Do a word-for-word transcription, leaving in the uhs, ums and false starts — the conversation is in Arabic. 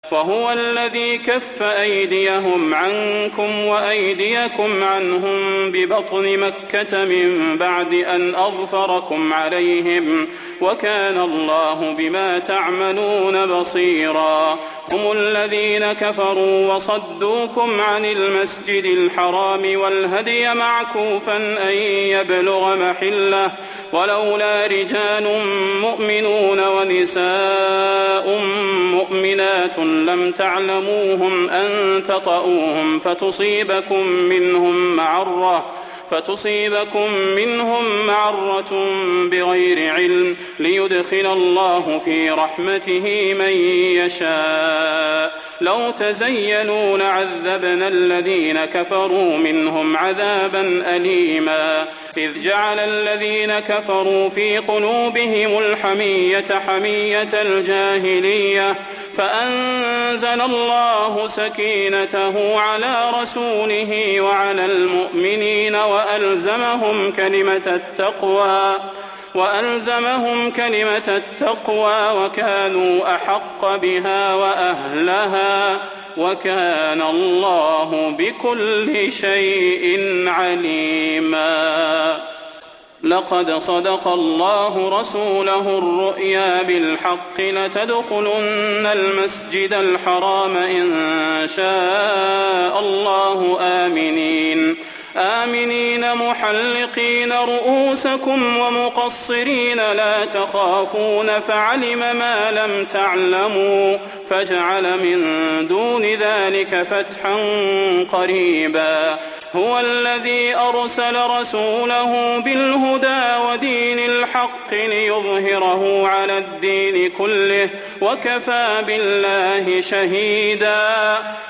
وهو الذي كف أيديهم عنكم وأيديكم عنهم ببطن مكة من بعد أن أظفركم عليهم وكان الله بما تعملون بصيرا. هم الذين كفروا وصدوكم عن المسجد الحرام والهدي معكوفا أن يبلغ محله ولولا رجال مؤمنون ونساء مؤمنات لم تعلموهم أن تطؤوهم فتصيبكم منهم معرة فتصيبكم منهم معرة بغير علم ليدخل الله في رحمته من يشاء. لو تزيلوا لعذبنا الذين كفروا منهم عذابا أليما. إذ جعل الذين كفروا في قلوبهم الحمية حمية الجاهلية فأنزل الله سكينته على رسوله وعلى المؤمنين وألزمهم كلمة التقوى وألزمهم كلمة التقوى وكانوا أحق بها وأهلها وكان الله بكل شيء عليما. لقد صدق الله رسوله الرؤيا بالحق لتدخلن المسجد الحرام إن شاء الله آمنين آمنين محلقين رؤوسكم ومقصرين لا تخافون فعلم ما لم تعلموا فجعل من دون ذلك فتحا قريبا. هو الذي أرسل رسوله بالهدى ودين الحق ليظهره على الدين كله وكفى بالله شهيدا.